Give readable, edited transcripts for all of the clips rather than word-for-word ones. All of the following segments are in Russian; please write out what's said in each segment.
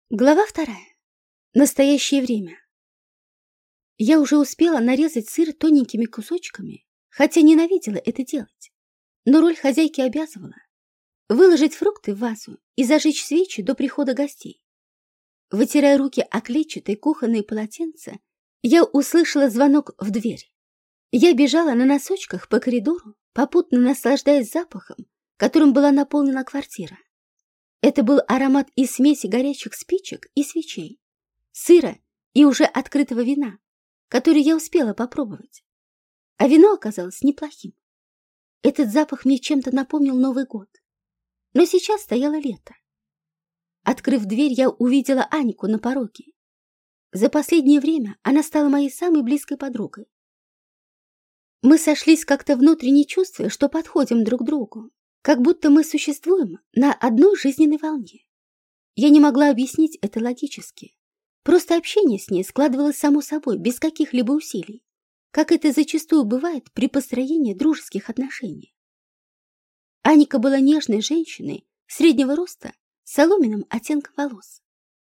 Глава 2. Настоящее время. Я уже успела нарезать сыр тоненькими кусочками, хотя ненавидела это делать. Но роль хозяйки обязывала выложить фрукты в вазу и зажечь свечи до прихода гостей. Вытирая руки о клетчатые кухонные полотенца, я услышала звонок в дверь. Я бежала на носочках по коридору, попутно наслаждаясь запахом, которым была наполнена квартира. Это был аромат из смеси горячих спичек и свечей, сыра и уже открытого вина, который я успела попробовать. А вино оказалось неплохим. Этот запах мне чем-то напомнил Новый год. Но сейчас стояло лето. Открыв дверь, я увидела Анику на пороге. За последнее время она стала моей самой близкой подругой. Мы сошлись как-то внутренне, чувствуя, что подходим друг к другу, как будто мы существуем на одной жизненной волне. Я не могла объяснить это логически. Просто общение с ней складывалось само собой, без каких-либо усилий, как это зачастую бывает при построении дружеских отношений. Аника была нежной женщиной среднего роста с соломенным оттенком волос.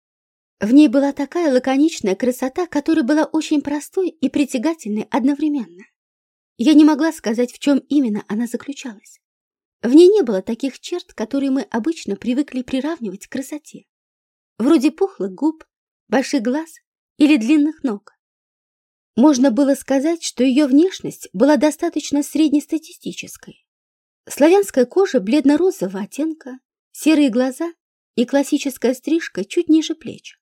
В ней была такая лаконичная красота, которая была очень простой и притягательной одновременно. Я не могла сказать, в чем именно она заключалась. В ней не было таких черт, которые мы обычно привыкли приравнивать к красоте, вроде пухлых губ, больших глаз или длинных ног. Можно было сказать, что ее внешность была достаточно среднестатистической. Славянская кожа бледно-розового оттенка, серые глаза и классическая стрижка чуть ниже плеч.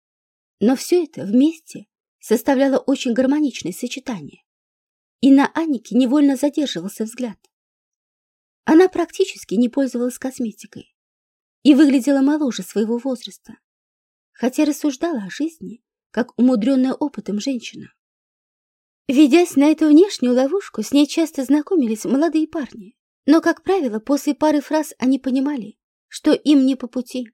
Но все это вместе составляло очень гармоничное сочетание, и на Анике невольно задерживался взгляд. Она практически не пользовалась косметикой и выглядела моложе своего возраста, хотя рассуждала о жизни, как умудренная опытом женщина. Ведясь на эту внешнюю ловушку, с ней часто знакомились молодые парни, но, как правило, после пары фраз они понимали, что им не по пути.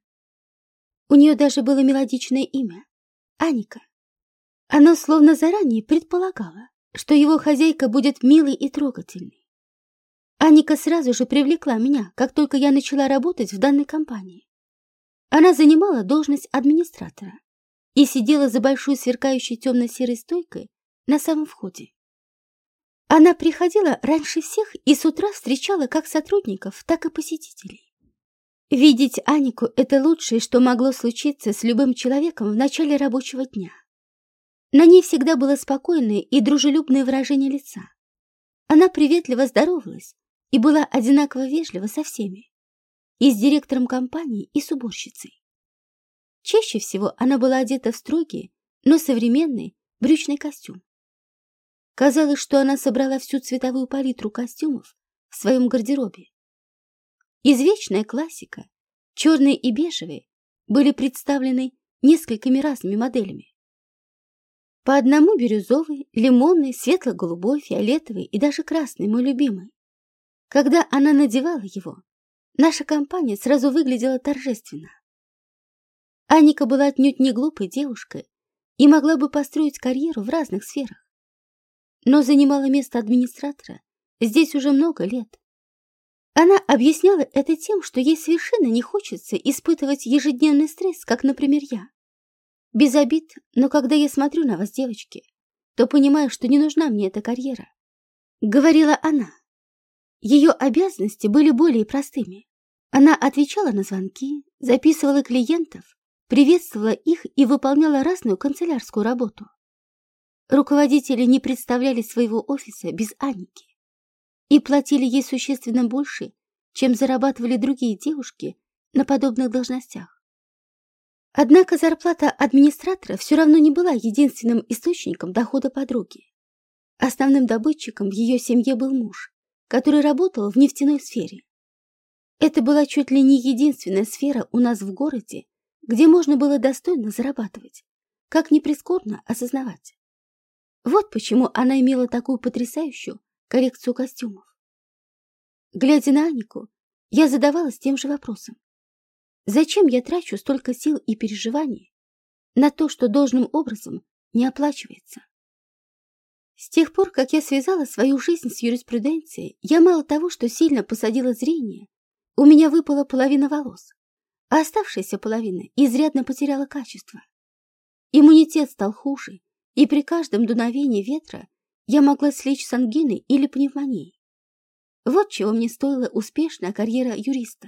У нее даже было мелодичное имя — Аника. Оно словно заранее предполагало, что его хозяйка будет милой и трогательной. Аника сразу же привлекла меня, как только я начала работать в данной компании. Она занимала должность администратора и сидела за большой сверкающей темно-серой стойкой на самом входе. Она приходила раньше всех и с утра встречала как сотрудников, так и посетителей. Видеть Анику — это лучшее, что могло случиться с любым человеком в начале рабочего дня. На ней всегда было спокойное и дружелюбное выражение лица. Она приветливо здоровалась и была одинаково вежлива со всеми, и с директором компании, и с уборщицей. Чаще всего она была одета в строгий, но современный брючный костюм. Казалось, что она собрала всю цветовую палитру костюмов в своем гардеробе. Извечная классика, черные и бежевые, были представлены несколькими разными моделями. По одному бирюзовый, лимонный, светло-голубой, фиолетовый и даже красный, мой любимый. Когда она надевала его, наша компания сразу выглядела торжественно. Аника была отнюдь не глупой девушкой и могла бы построить карьеру в разных сферах, но занимала место администратора здесь уже много лет. Она объясняла это тем, что ей совершенно не хочется испытывать ежедневный стресс, как, например, я. Без обид, но когда я смотрю на вас, девочки, то понимаю, что не нужна мне эта карьера, — говорила она. Ее обязанности были более простыми. Она отвечала на звонки, записывала клиентов, приветствовала их и выполняла разную канцелярскую работу. Руководители не представляли своего офиса без Аники и платили ей существенно больше, чем зарабатывали другие девушки на подобных должностях. Однако зарплата администратора все равно не была единственным источником дохода подруги. Основным добытчиком в ее семье был муж, который работал в нефтяной сфере. Это была чуть ли не единственная сфера у нас в городе, где можно было достойно зарабатывать, как ни прискорбно осознавать. Вот почему она имела такую потрясающую коллекцию костюмов. Глядя на Анику, я задавалась тем же вопросом. Зачем я трачу столько сил и переживаний на то, что должным образом не оплачивается? С тех пор, как я связала свою жизнь с юриспруденцией, я мало того, что сильно посадила зрение, у меня выпала половина волос, а оставшаяся половина изрядно потеряла качество. Иммунитет стал хуже, и при каждом дуновении ветра я могла слечь с ангиной или пневмонией. Вот чего мне стоила успешная карьера юриста.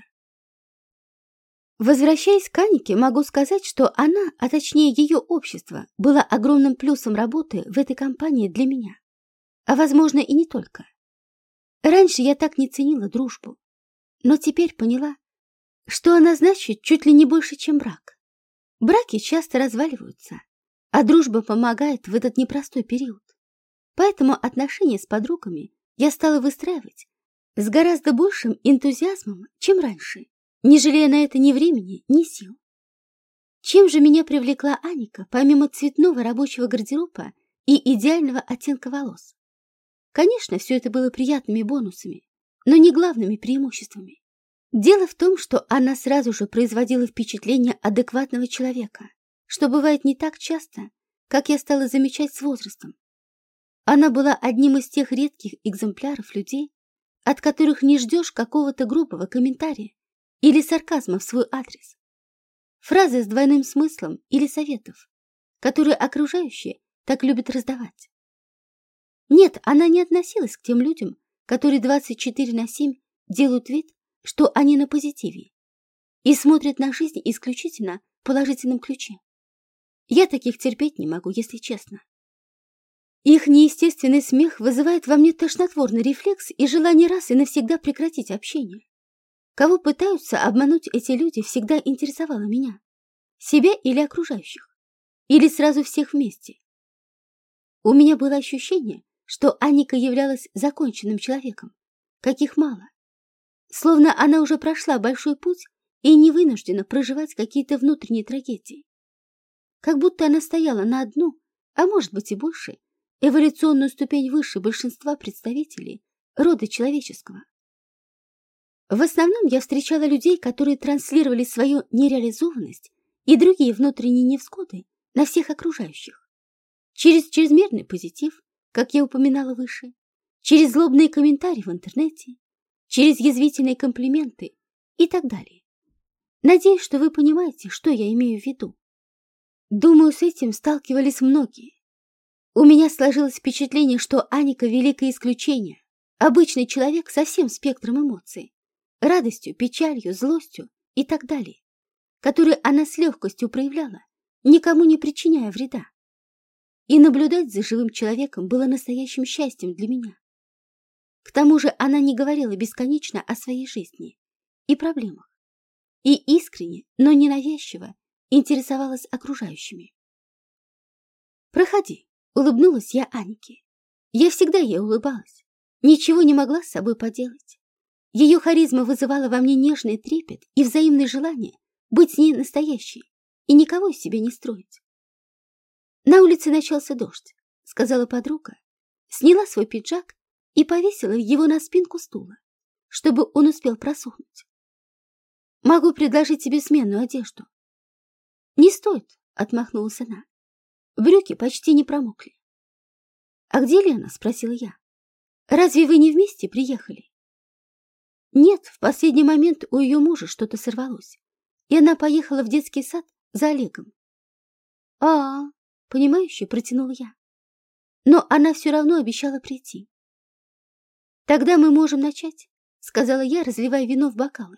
Возвращаясь к Анике, могу сказать, что она, а точнее ее общество, было огромным плюсом работы в этой компании для меня. А возможно и не только. Раньше я так не ценила дружбу, но теперь поняла, что она значит чуть ли не больше, чем брак. Браки часто разваливаются, а дружба помогает в этот непростой период. Поэтому отношения с подругами я стала выстраивать с гораздо большим энтузиазмом, чем раньше, не жалея на это ни времени, ни сил. Чем же меня привлекла Аника, помимо цветного рабочего гардероба и идеального оттенка волос? Конечно, все это было приятными бонусами, но не главными преимуществами. Дело в том, что она сразу же производила впечатление адекватного человека, что бывает не так часто, как я стала замечать с возрастом. Она была одним из тех редких экземпляров людей, от которых не ждешь какого-то грубого комментария или сарказма в свой адрес. Фразы с двойным смыслом или советов, которые окружающие так любят раздавать. Нет, она не относилась к тем людям, которые 24/7 делают вид, что они на позитиве и смотрят на жизнь исключительно в положительном ключе. Я таких терпеть не могу, если честно. Их неестественный смех вызывает во мне тошнотворный рефлекс и желание раз и навсегда прекратить общение. Кого пытаются обмануть эти люди, всегда интересовало меня. Себя или окружающих? Или сразу всех вместе? У меня было ощущение, что Аника являлась законченным человеком, каких мало. Словно она уже прошла большой путь и не вынуждена проживать какие-то внутренние трагедии. Как будто она стояла на одну, а может быть и больше, эволюционную ступень выше большинства представителей рода человеческого. В основном я встречала людей, которые транслировали свою нереализованность и другие внутренние невзгоды на всех окружающих. Через чрезмерный позитив, как я упоминала выше, через злобные комментарии в интернете, через язвительные комплименты и так далее. Надеюсь, что вы понимаете, что я имею в виду. Думаю, с этим сталкивались многие. У меня сложилось впечатление, что Аника — великое исключение, обычный человек со всем спектром эмоций, радостью, печалью, злостью и так далее, которые она с легкостью проявляла, никому не причиняя вреда. И наблюдать за живым человеком было настоящим счастьем для меня. К тому же она не говорила бесконечно о своей жизни и проблемах, и искренне, но ненавязчиво интересовалась окружающими. «Проходи», — улыбнулась я Анике. Я всегда ей улыбалась, ничего не могла с собой поделать. Ее харизма вызывала во мне нежный трепет и взаимное желание быть с ней настоящей и никого из себя не строить. «На улице начался дождь», — сказала подруга, сняла свой пиджак и повесила его на спинку стула, чтобы он успел просохнуть. «Могу предложить тебе сменную одежду». «Не стоит», — отмахнулась она. Брюки почти не промокли. «А где Лена?» — спросила я. «Разве вы не вместе приехали?» «Нет, в последний момент у ее мужа что-то сорвалось, и она поехала в детский сад за Олегом». «А-а-а», — понимающе протянула я. Но она все равно обещала прийти. «Тогда мы можем начать», — сказала я, разливая вино в бокалы.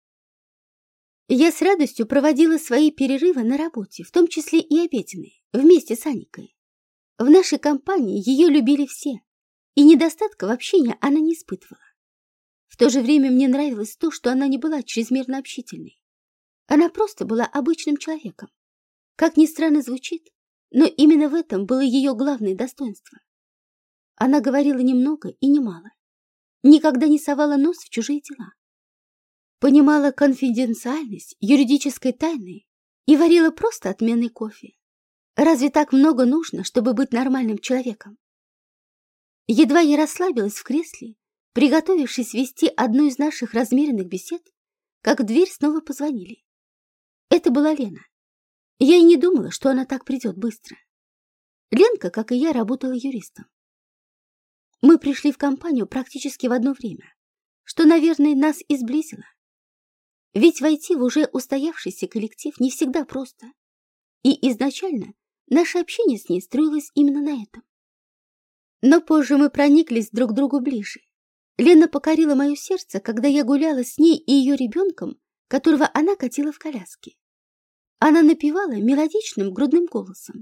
Я с радостью проводила свои перерывы на работе, в том числе и обеденные, вместе с Аникой. В нашей компании ее любили все, и недостатка в общении она не испытывала. В то же время мне нравилось то, что она не была чрезмерно общительной. Она просто была обычным человеком. Как ни странно звучит, но именно в этом было ее главное достоинство. Она говорила немного и немало, никогда не совала нос в чужие дела. Понимала конфиденциальность юридической тайны и варила просто отменный кофе. Разве так много нужно, чтобы быть нормальным человеком? Едва я расслабилась в кресле, приготовившись вести одну из наших размеренных бесед, как в дверь снова позвонили. Это была Лена. Я и не думала, что она так придет быстро. Ленка, как и я, работала юристом. Мы пришли в компанию практически в одно время, что, наверное, нас и сблизило. Ведь войти в уже устоявшийся коллектив не всегда просто. И изначально наше общение с ней строилось именно на этом. Но позже мы прониклись друг к другу ближе. Лена покорила мое сердце, когда я гуляла с ней и ее ребенком, которого она катила в коляске. Она напевала мелодичным грудным голосом.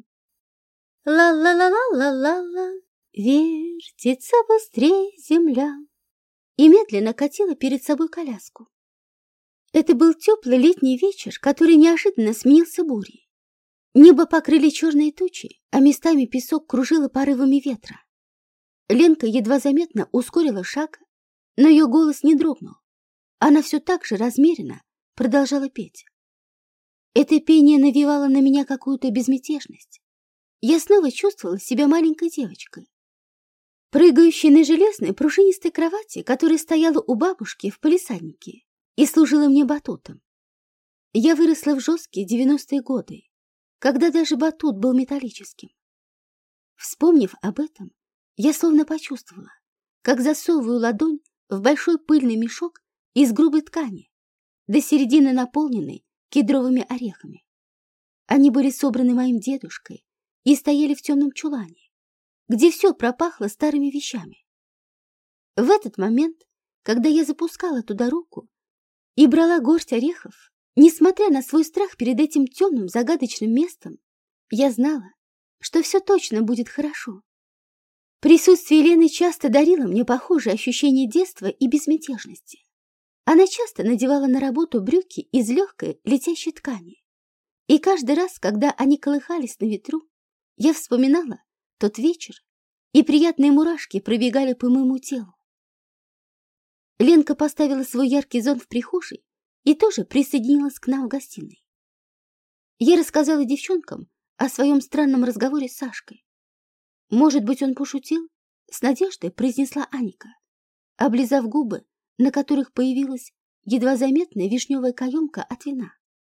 «Ла-ла-ла-ла-ла-ла-ла, вертится быстрее земля», и медленно катила перед собой коляску. Это был теплый летний вечер, который неожиданно сменился бурей. Небо покрыли черные тучи, а местами песок кружило порывами ветра. Ленка едва заметно ускорила шаг, но ее голос не дрогнул. Она все так же размеренно продолжала петь. Это пение навевало на меня какую-то безмятежность. Я снова чувствовала себя маленькой девочкой, прыгающей на железной пружинистой кровати, которая стояла у бабушки в палисаднике и служила мне батутом. Я выросла в жесткие 90-е годы, когда даже батут был металлическим. Вспомнив об этом, я словно почувствовала, как засовываю ладонь в большой пыльный мешок из грубой ткани, до середины наполненной кедровыми орехами. Они были собраны моим дедушкой и стояли в темном чулане, где все пропахло старыми вещами. В этот момент, когда я запускала туда руку и брала горсть орехов, несмотря на свой страх перед этим темным загадочным местом, я знала, что все точно будет хорошо. Присутствие Лены часто дарило мне похожее ощущение детства и безмятежности. Она часто надевала на работу брюки из легкой летящей ткани. И каждый раз, когда они колыхались на ветру, я вспоминала тот вечер, и приятные мурашки пробегали по моему телу. Ленка поставила свой яркий зонт в прихожей и тоже присоединилась к нам в гостиной. Я рассказала девчонкам о своем странном разговоре с Сашкой. «Может быть, он пошутил?» — с надеждой произнесла Аника, облизав губы, на которых появилась едва заметная вишневая каемка от вина.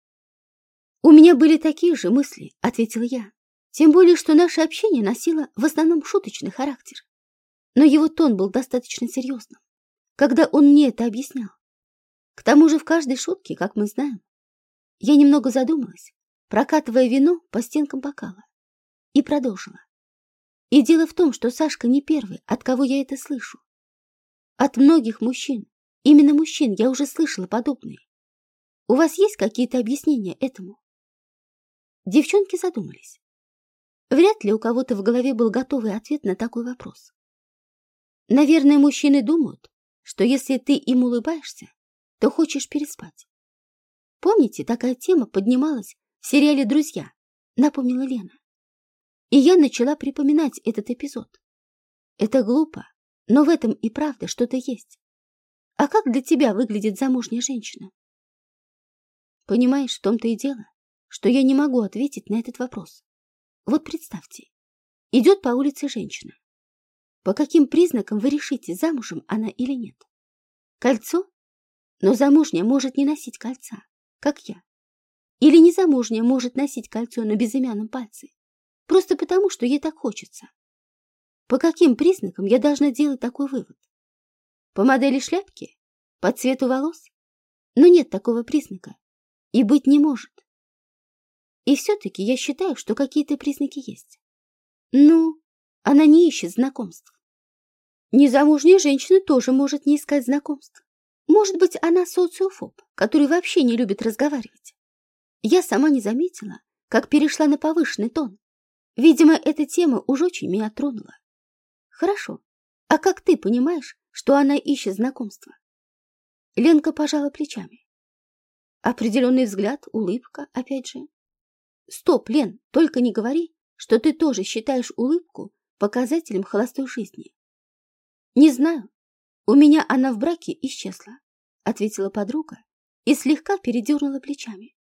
«У меня были такие же мысли», — ответила я. «Тем более, что наше общение носило в основном шуточный характер. Но его тон был достаточно серьезным, когда он мне это объяснял. К тому же в каждой шутке, как мы знаем». Я немного задумалась, прокатывая вино по стенкам бокала, и продолжила. И дело в том, что Сашка не первый, от кого я это слышу. От многих мужчин, именно мужчин, я уже слышала подобные. У вас есть какие-то объяснения этому?» Девчонки задумались. Вряд ли у кого-то в голове был готовый ответ на такой вопрос. Наверное, мужчины думают, что если ты им улыбаешься, то хочешь переспать. Помните, такая тема поднималась в сериале «Друзья», напомнила Лена. И я начала припоминать этот эпизод. Это глупо, но в этом и правда что-то есть. А как для тебя выглядит замужняя женщина? Понимаешь, в том-то и дело, что я не могу ответить на этот вопрос. Вот представьте, идет по улице женщина. По каким признакам вы решите, замужем она или нет? Кольцо? Но замужняя может не носить кольца, как я. Или незамужняя может носить кольцо на безымянном пальце, просто потому, что ей так хочется. По каким признакам я должна делать такой вывод? По модели шляпки? По цвету волос? Но нет такого признака. И быть не может. И все-таки я считаю, что какие-то признаки есть. Ну, она не ищет знакомств. Незамужняя женщина тоже может не искать знакомств. Может быть, она социофоб, который вообще не любит разговаривать. Я сама не заметила, как перешла на повышенный тон. Видимо, эта тема уж очень меня тронула. Хорошо. А как ты понимаешь, что она ищет знакомства? Ленка пожала плечами. Определенный взгляд, улыбка, опять же. Стоп, Лен, только не говори, что ты тоже считаешь улыбку показателем холостой жизни. Не знаю. У меня она в браке исчезла, ответила подруга и слегка передернула плечами.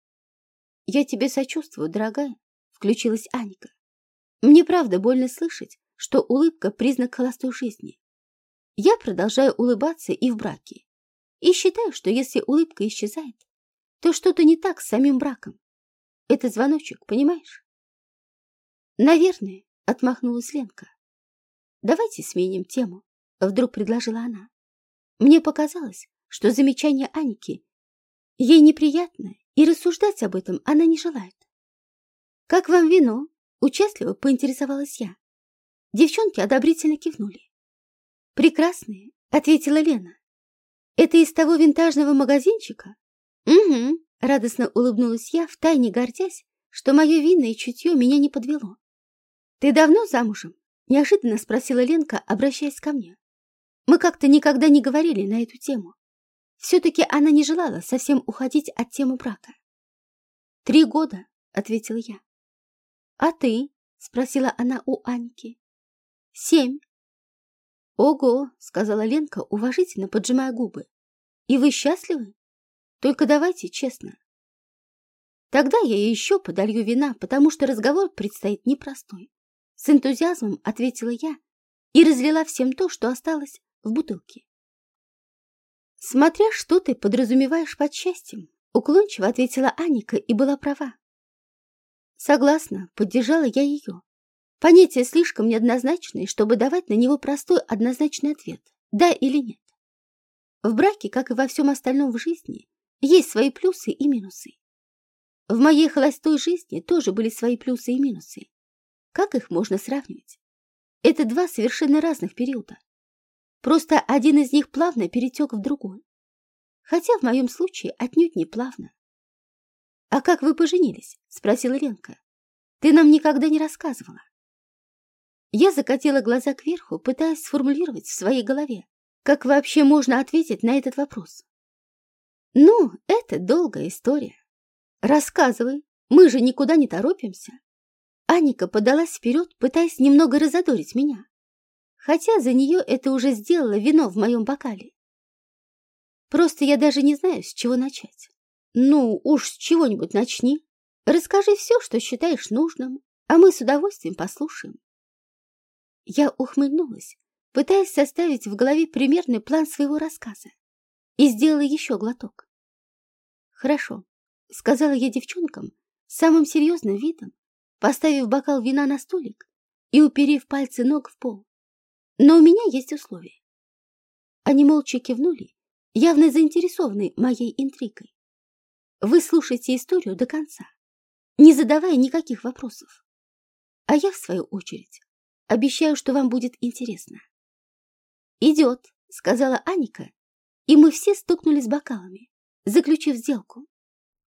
Я тебе сочувствую, дорогая, включилась Аника. Мне правда больно слышать, что улыбка – признак холостой жизни. Я продолжаю улыбаться и в браке. И считаю, что если улыбка исчезает, то что-то не так с самим браком. Это звоночек, понимаешь? Наверное, отмахнулась Ленка. Давайте сменим тему, вдруг предложила она. Мне показалось, что замечание Аники Ей неприятно, и рассуждать об этом она не желает. «Как вам вино?» — участливо поинтересовалась я. Девчонки одобрительно кивнули. «Прекрасные», — ответила Лена. «Это из того винтажного магазинчика?» «Угу», — радостно улыбнулась я, втайне гордясь, что мое винное чутье меня не подвело. «Ты давно замужем?» — неожиданно спросила Ленка, обращаясь ко мне. Мы как-то никогда не говорили на эту тему. Все-таки она не желала совсем уходить от темы брака. 3 года, ответила я. А ты? Спросила она у Аньки. 7. Ого, сказала Ленка, уважительно поджимая губы. И вы счастливы? Только давайте честно. Тогда я ей еще подолью вина, потому что разговор предстоит непростой. С энтузиазмом ответила я и разлила всем то, что осталось в бутылке. «Смотря что ты подразумеваешь под счастьем», — уклончиво ответила Аника и была права. «Согласна», — поддержала я ее. Понятие слишком неоднозначное, чтобы давать на него простой однозначный ответ «да» или «нет». В браке, как и во всем остальном в жизни, есть свои плюсы и минусы. В моей холостой жизни тоже были свои плюсы и минусы. Как их можно сравнивать? Это 2 совершенно разных периода. Просто один из них плавно перетек в другой. Хотя в моем случае отнюдь не плавно. «А как вы поженились?» — спросила Ленка. «Ты нам никогда не рассказывала». Я закатила глаза кверху, пытаясь сформулировать в своей голове, как вообще можно ответить на этот вопрос. «Ну, это долгая история. Рассказывай, мы же никуда не торопимся». Аника подалась вперед, пытаясь немного разодорить меня. Хотя за нее это уже сделало вино в моем бокале. Просто я даже не знаю, с чего начать. Ну, уж с чего-нибудь начни. Расскажи все, что считаешь нужным, а мы с удовольствием послушаем. Я ухмыльнулась, пытаясь составить в голове примерный план своего рассказа, и сделала еще глоток. «Хорошо», — сказала я девчонкам самым серьезным видом, поставив бокал вина на столик и уперев пальцы ног в пол. «Но у меня есть условия». Они молча кивнули, явно заинтересованные моей интригой. «Вы слушайте историю до конца, не задавая никаких вопросов. А я, в свою очередь, обещаю, что вам будет интересно». «Идет», — сказала Аника, и мы все стукнулись бокалами, заключив сделку.